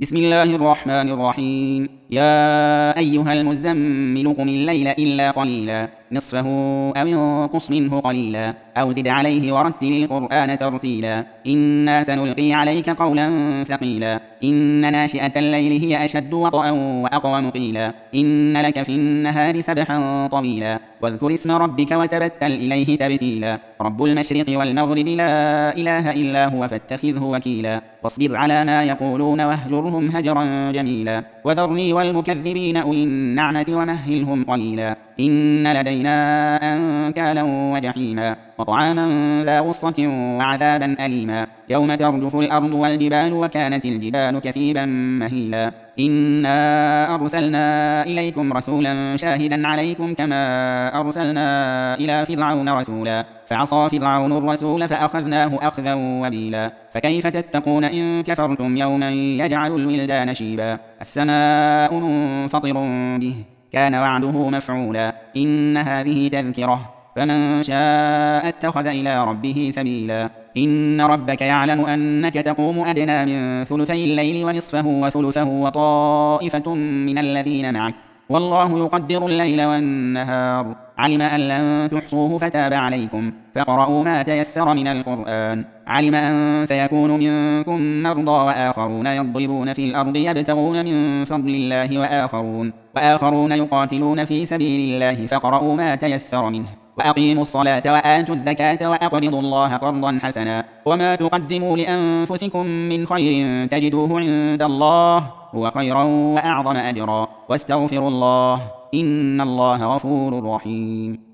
بسم الله الرحمن الرحيم. يا أيها المزمل قم الليل إلا قليلا نصفه أو انقص منه قليلا أو زد عليه ورتل القرآن ترتيلا إنا سنلقي عليك قولا ثقيلا إن ناشئة الليل هي أشد وطئا وأقوم قيلا إن لك في النهار سبحا طويلا واذكر اسم ربك وتبتل إليه تبتيلا رب المشرق والمغرب لا إله إلا هو فاتخذه وكيلا واصبر على ما يقولون واهجرهم هجرا جميلا وذرني والمكذبين أولي النعمة ومهلهم قليلا إن لدينا أنكالا وجحيما وطعاما ذا غصة وعذابا أليما يوم ترجف الأرض والجبال وكانت الجبال كثيبا مهيلا إنا أرسلنا إليكم رسولا شاهدا عليكم كما أرسلنا إلى فرعون رسولا فعصى فرعون الرسول فأخذناه أخذا وبيلا فكيف تتقون إن كفرتم يوما يجعل الولدان شيبا السماء منفطر به كان وعده مفعولا إن هذه تذكرة فمن شاء اتخذ إلى ربه سبيلا إن ربك يعلم أنك تقوم أدنى من ثلثي الليل ونصفه وثلثه وطائفة من الذين معك والله يقدر الليل والنهار علم أن لن تحصوه فتاب عليكم فاقرؤوا ما تيسر من القرآن علم أن سيكون منكم مرضى وآخرون يضربون في الأرض يبتغون من فضل الله وآخرون يقاتلون في سبيل الله فاقرؤوا ما تيسر منه وأقيموا الصلاة وآتوا الزكاة وأقرضوا الله قرضا حسنا وما تقدموا لأنفسكم من خير تجدوه عند الله هو خيرا وأعظم أجرا واستغفروا الله إن الله غفور رحيم.